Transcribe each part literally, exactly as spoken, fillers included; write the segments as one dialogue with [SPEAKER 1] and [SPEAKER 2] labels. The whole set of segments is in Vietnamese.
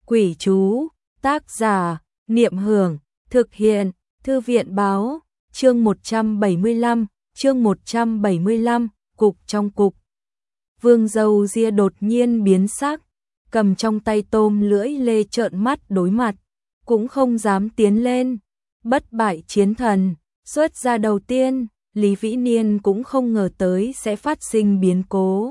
[SPEAKER 1] Quỷ chú, tác giả, Niệm Hưởng, thực hiện, Thư viện báo, chương một trăm bảy mươi lăm, chương một trăm bảy mươi lăm, cục trong cục. Vương Dâu Ria đột nhiên biến sắc, cầm trong tay tôm lưỡi lê trợn mắt đối mặt, cũng không dám tiến lên. Bất bại chiến thần, xuất ra đầu tiên, Lý Vĩ Niên cũng không ngờ tới sẽ phát sinh biến cố.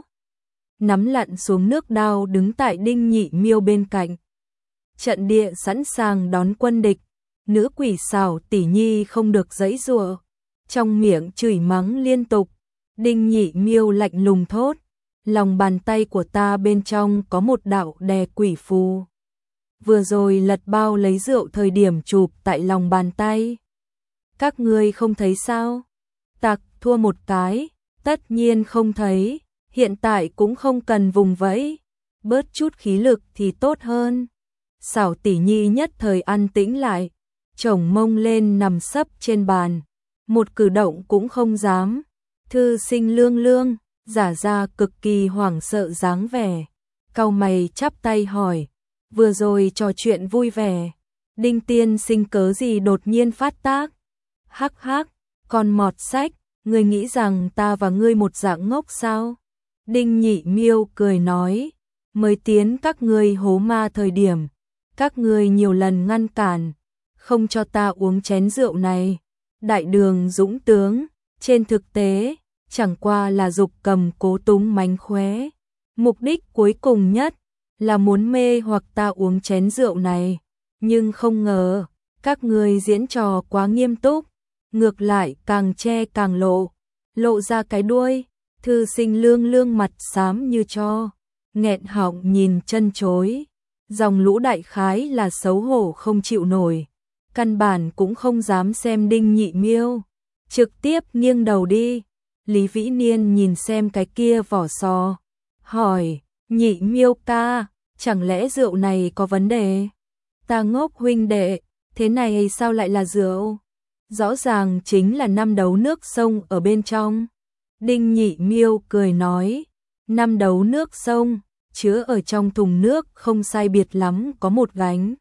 [SPEAKER 1] Nắm lặn xuống nước đao đứng tại Đinh Nhị Miêu bên cạnh. Trận địa sẵn sàng đón quân địch, nữ quỷ xảo tỷ nhi không được giãy giụa, trong miệng chửi mắng liên tục. Đinh Nhị Miêu lạnh lùng thốt, lòng bàn tay của ta bên trong có một đạo đè quỷ phù. Vừa rồi lật bao lấy rượu thời điểm chụp tại lòng bàn tay. Các ngươi không thấy sao? Tặc thua một cái, tất nhiên không thấy, hiện tại cũng không cần vùng vẫy, bớt chút khí lực thì tốt hơn. Xảo tỷ nhi nhất thời an tĩnh lại, chồng mông lên nằm sấp trên bàn, một cử động cũng không dám. Thư Sinh lương lương, giả ra cực kỳ hoảng sợ dáng vẻ, cau mày chắp tay hỏi, vừa rồi trò chuyện vui vẻ, Đinh tiên sinh cớ gì đột nhiên phát tác? Hắc hắc, con mọt sách, ngươi nghĩ rằng ta và ngươi một dạng ngốc sao? Đinh Nhị Miêu cười nói, mới tiến các ngươi hố ma thời điểm, các ngươi nhiều lần ngăn cản, không cho ta uống chén rượu này. Đại đường dũng tướng, trên thực tế, chẳng qua là dục cầm cố túng mánh khóe. Mục đích cuối cùng nhất là muốn mê hoặc ta uống chén rượu này, nhưng không ngờ, các ngươi diễn trò quá nghiêm túc, ngược lại càng che càng lộ, lộ ra cái đuôi. Thư Sinh lương lương mặt xám như tro, nghẹn họng nhìn chân chối, dòng lũ đại khái là xấu hổ không chịu nổi, căn bản cũng không dám xem Đinh Nhị Miêu, trực tiếp nghiêng đầu đi. Lý Vĩ Niên nhìn xem cái kia vỏ sò, hỏi, Nhị Miêu ca, chẳng lẽ rượu này có vấn đề? Ta ngốc huynh đệ, thế này sao lại là rượu? Rõ ràng chính là năm đấu nước sông ở bên trong. Đinh Nhị Miêu cười nói, năm đấu nước sông, chứa ở trong thùng nước không sai biệt lắm có một gánh.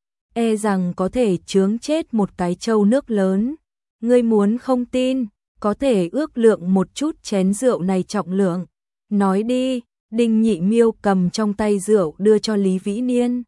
[SPEAKER 1] E rằng có thể chướng chết một cái trâu nước lớn. Ngươi muốn không tin, có thể ước lượng một chút chén rượu này trọng lượng. Nói đi. Đinh Nhị Miêu cầm trong tay rượu đưa cho Lý Vĩ Niên.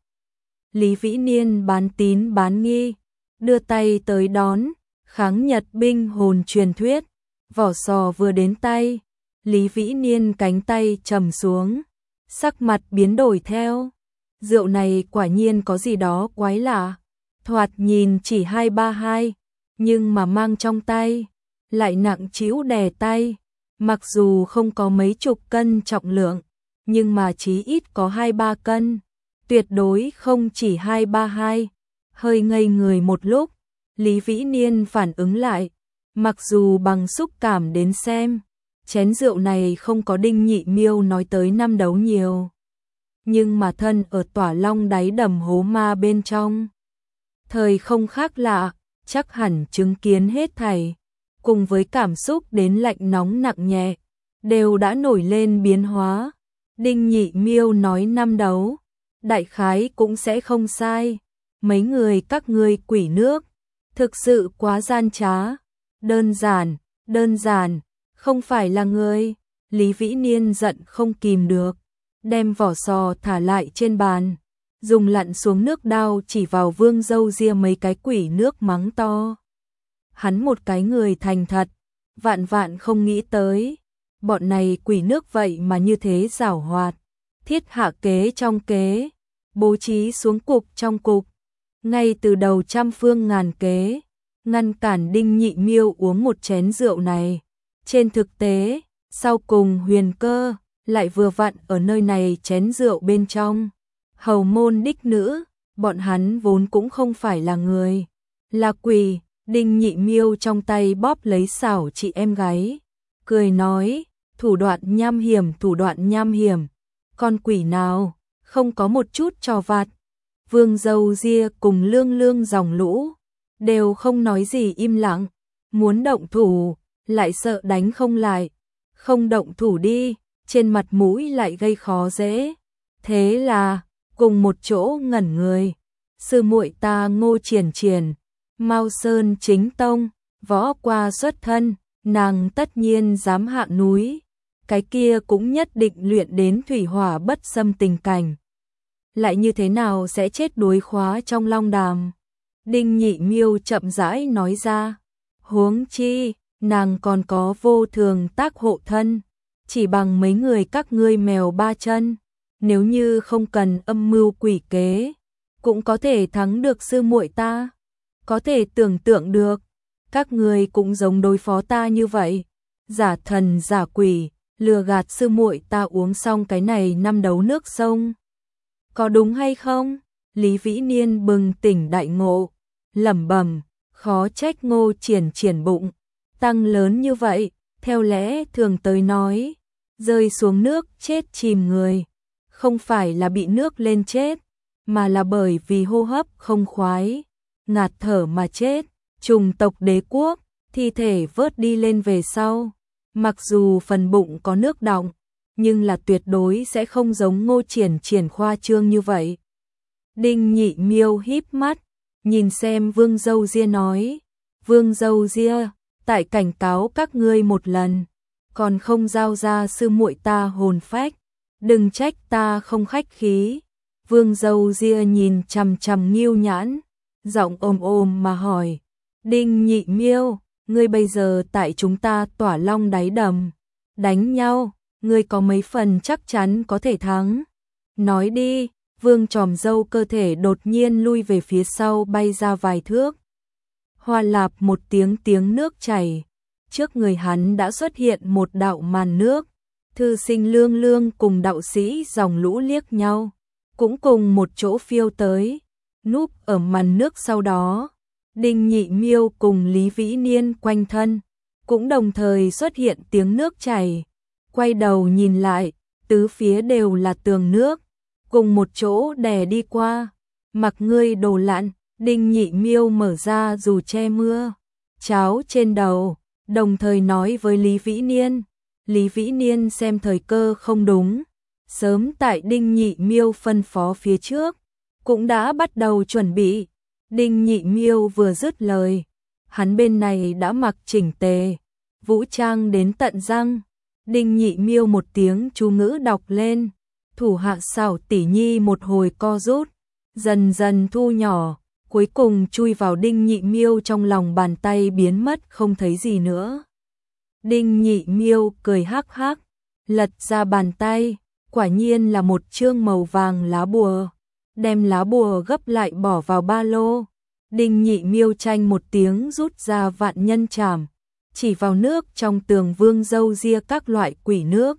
[SPEAKER 1] Lý Vĩ Niên bán tín bán nghi, đưa tay tới đón, kháng Nhật binh hồn truyền thuyết. Vỏ sò vừa đến tay, Lý Vĩ Niên cánh tay trầm xuống, sắc mặt biến đổi theo. Rượu này quả nhiên có gì đó quái lạ, thoạt nhìn chỉ hai ba hai, nhưng mà mang trong tay, lại nặng trĩu đè tay. Mặc dù không có mấy chục cân trọng lượng, nhưng mà chí ít có hai ba cân, tuyệt đối không chỉ hai ba hai. Hơi ngây người một lúc, Lý Vĩ Niên phản ứng lại, mặc dù bằng xúc cảm đến xem, chén rượu này không có Đinh Nhị Miêu nói tới năm đấu nhiều, nhưng mà thân ở Tỏa Long đáy đầm hố ma bên trong, thời không khác lạ, chắc hẳn chứng kiến hết thảy, cùng với cảm xúc đến lạnh nóng nặng nhẹ, đều đã nổi lên biến hóa. Đinh Nhị Miêu nói năm đấu, đại khái cũng sẽ không sai. Mấy người các ngươi quỷ nước, thực sự quá gian trá. Đơn giản, đơn giản, không phải là ngươi. Lý Vĩ Niên giận không kìm được, đem vỏ sò thả lại trên bàn, dùng lặn xuống nước đao chỉ vào Vương Dâu Ria mấy cái quỷ nước mắng to. Hắn một cái người thành thật, vạn vạn không nghĩ tới, bọn này quỷ nước vậy mà như thế giảo hoạt, thiết hạ kế trong kế, bố trí xuống cục trong cục, ngay từ đầu trăm phương ngàn kế, ngăn cản Đinh Nhị Miêu uống một chén rượu này. Trên thực tế, sau cùng huyền cơ, lại vừa vặn ở nơi này chén rượu bên trong. Hầu môn đích nữ, bọn hắn vốn cũng không phải là người, là quỷ. Đinh Nhị Miêu trong tay bóp lấy xảo chị em gái, cười nói, thủ đoạn nham hiểm, thủ đoạn nham hiểm, con quỷ nào, không có một chút trò vặt. Vương Dâu Ria cùng lương lương dòng lũ, đều không nói gì im lặng, muốn động thủ, lại sợ đánh không lại, không động thủ đi, trên mặt mũi lại gây khó dễ. Thế là, cùng một chỗ ngẩn người. Sư muội ta Ngô Triển Triển, Mao Sơn chính tông, võ qua xuất thân, nàng tất nhiên dám hạ núi, cái kia cũng nhất định luyện đến thủy hỏa bất xâm tình cảnh. Lại như thế nào sẽ chết đuối khóa trong long đàm? Đinh Nhị Miêu chậm rãi nói ra, huống chi, nàng còn có vô thường tác hộ thân, chỉ bằng mấy người các ngươi mèo ba chân, nếu như không cần âm mưu quỷ kế, cũng có thể thắng được sư muội ta. Có thể tưởng tượng được, các ngươi cũng giống đối phó ta như vậy, giả thần giả quỷ, lừa gạt sư muội ta uống xong cái này năm đấu nước sông. Có đúng hay không? Lý Vĩ Niên bừng tỉnh đại ngộ, lẩm bẩm, khó trách Ngô Triển Triển bụng tăng lớn như vậy, theo lẽ thường tới nói, rơi xuống nước chết chìm người, không phải là bị nước lên chết, mà là bởi vì hô hấp không khoái, ngạt thở mà chết. Trùng tộc đế quốc, thi thể vớt đi lên về sau, mặc dù phần bụng có nước đọng, nhưng là tuyệt đối sẽ không giống Ngô Triển Triển khoa trương như vậy. Đinh Nhị Miêu híp mắt, nhìn xem Vương Dâu Ria nói, Vương Dâu Ria, tại cảnh cáo các ngươi một lần, còn không giao ra sư muội ta hồn phách, đừng trách ta không khách khí. Vương Dâu Ria nhìn chằm chằm Ngưu Nhãn, giọng ồm ồm mà hỏi, Đinh Nhị Miêu, ngươi bây giờ tại chúng ta Tỏa Long đáy đầm, đánh nhau, ngươi có mấy phần chắc chắn có thể thắng. Nói đi. Vương tròm dâu cơ thể đột nhiên lui về phía sau bay ra vài thước. Hoa lạp một tiếng tiếng nước chảy, trước người hắn đã xuất hiện một đạo màn nước. Thư Sinh Lương Lương cùng đạo sĩ dòng lũ liếc nhau, cũng cùng một chỗ phiêu tới, núp ở màn nước sau đó. Đinh Nhị Miêu cùng Lý Vĩ Niên quanh thân, cũng đồng thời xuất hiện tiếng nước chảy. Quay đầu nhìn lại, tứ phía đều là tường nước, cùng một chỗ đè đi qua. Mặc ngươi đồ lặn, Đinh Nhị Miêu mở ra dù che mưa cháo trên đầu, đồng thời nói với Lý Vĩ Niên. Lý Vĩ Niên xem thời cơ không đúng, sớm tại Đinh Nhị Miêu phân phó phía trước, cũng đã bắt đầu chuẩn bị. Đinh Nhị Miêu vừa dứt lời, hắn bên này đã mặc chỉnh tề, vũ trang đến tận răng. Đinh Nhị Miêu một tiếng chú ngữ đọc lên, thủ hạ xảo tỷ nhi một hồi co rút, dần dần thu nhỏ, cuối cùng chui vào Đinh Nhị Miêu trong lòng bàn tay biến mất không thấy gì nữa. Đinh Nhị Miêu cười hắc hắc, lật ra bàn tay, quả nhiên là một chương màu vàng lá bùa, đem lá bùa gấp lại bỏ vào ba lô. Đinh Nhị Miêu tranh một tiếng rút ra vạn nhân trảm, chỉ vào nước trong tường Vương Dâu Ria các loại quỷ nước.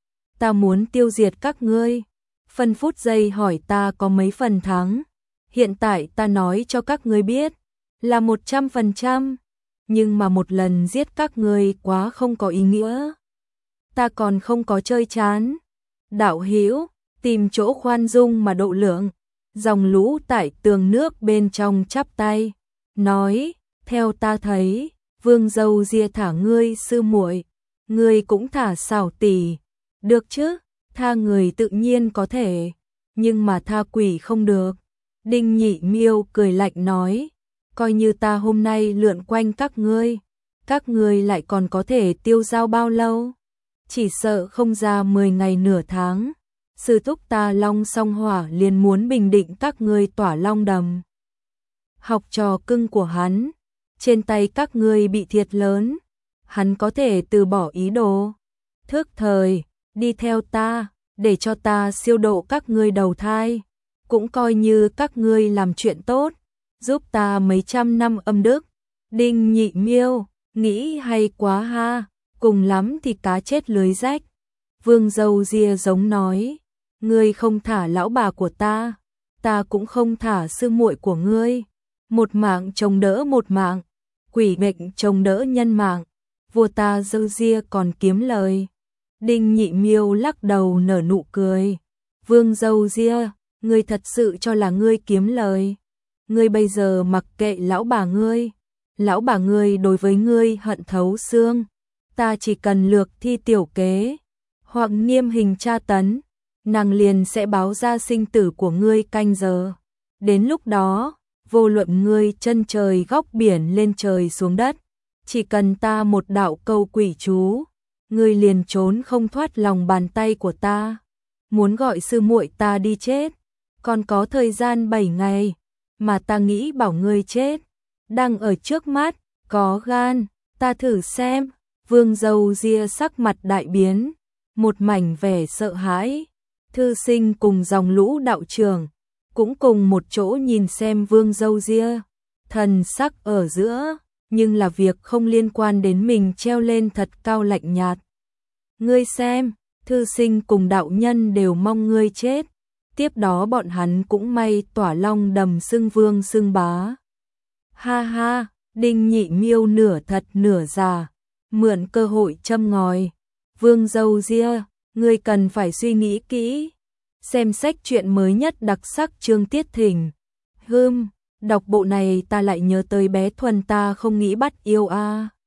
[SPEAKER 1] Ta muốn tiêu diệt các ngươi. Phân phút giây hỏi ta có mấy phần thắng. Hiện tại ta nói cho các ngươi biết, là một trăm phần trăm. Nhưng mà một lần giết các ngươi quá không có ý nghĩa. Ta còn không có chơi chán. Đạo hữu, tìm chỗ khoan dung mà độ lượng. Dòng lũ tại tường nước bên trong chắp tay, nói, theo ta thấy, Vương Dâu Ria thả ngươi sư muội, ngươi cũng thả xảo tỷ, được chứ? Tha người tự nhiên có thể, nhưng mà tha quỷ không được. Đinh Nhị Miêu cười lạnh nói, coi như ta hôm nay lượn quanh các ngươi, các ngươi lại còn có thể tiêu dao bao lâu? Chỉ sợ không ra mười ngày nửa tháng. Sư thúc ta Long Song Hỏa liền muốn bình định các ngươi Tỏa Long đầm. Học trò cưng của hắn, trên tay các ngươi bị thiệt lớn, hắn có thể từ bỏ ý đồ. Thức thời, đi theo ta, để cho ta siêu độ các ngươi đầu thai, cũng coi như các ngươi làm chuyện tốt, giúp ta mấy trăm năm âm đức. Đinh Nhị Miêu, nghĩ hay quá ha, cùng lắm thì cá chết lưới rách. Vương Dâu Ria giống nói, ngươi không thả lão bà của ta, ta cũng không thả sư muội của ngươi. Một mạng chống đỡ một mạng, quỷ bệnh chống đỡ nhân mạng, vua ta Dâu Ria còn kiếm lời. Đinh Nhị Miêu lắc đầu nở nụ cười. Vương Dâu Ria, ngươi thật sự cho là ngươi kiếm lời? Ngươi bây giờ mặc kệ lão bà ngươi, lão bà ngươi đối với ngươi hận thấu xương, ta chỉ cần lược thi tiểu kế, hoặc nghiêm hình tra tấn, nàng liền sẽ báo ra sinh tử của ngươi canh giờ. Đến lúc đó, vô luận ngươi chân trời góc biển lên trời xuống đất, chỉ cần ta một đạo câu quỷ chú, ngươi liền trốn không thoát lòng bàn tay của ta. Muốn gọi sư muội ta đi chết, còn có thời gian bảy ngày, mà ta nghĩ bảo ngươi chết, đang ở trước mắt, có gan, ta thử xem. Vương Dâu Ria sắc mặt đại biến, một mảnh vẻ sợ hãi. Thư Sinh cùng dòng lũ đạo trưởng cũng cùng một chỗ nhìn xem Vương Dâu Ria, thần sắc ở giữa, nhưng là việc không liên quan đến mình treo lên thật cao lạnh nhạt. Ngươi xem, Thư Sinh cùng đạo nhân đều mong ngươi chết, tiếp đó bọn hắn cũng may tỏa long đầm xưng vương xưng bá. Ha ha, Đinh Nhị Miêu nửa thật nửa giả, mượn cơ hội châm ngòi. Vương Dâu Ria, ngươi cần phải suy nghĩ kỹ. Xem sách truyện mới nhất đặc sắc chương tiết thỉnh. Hưm, đọc bộ này ta lại nhớ tới bé Thuần ta không nghĩ bắt yêu a. À.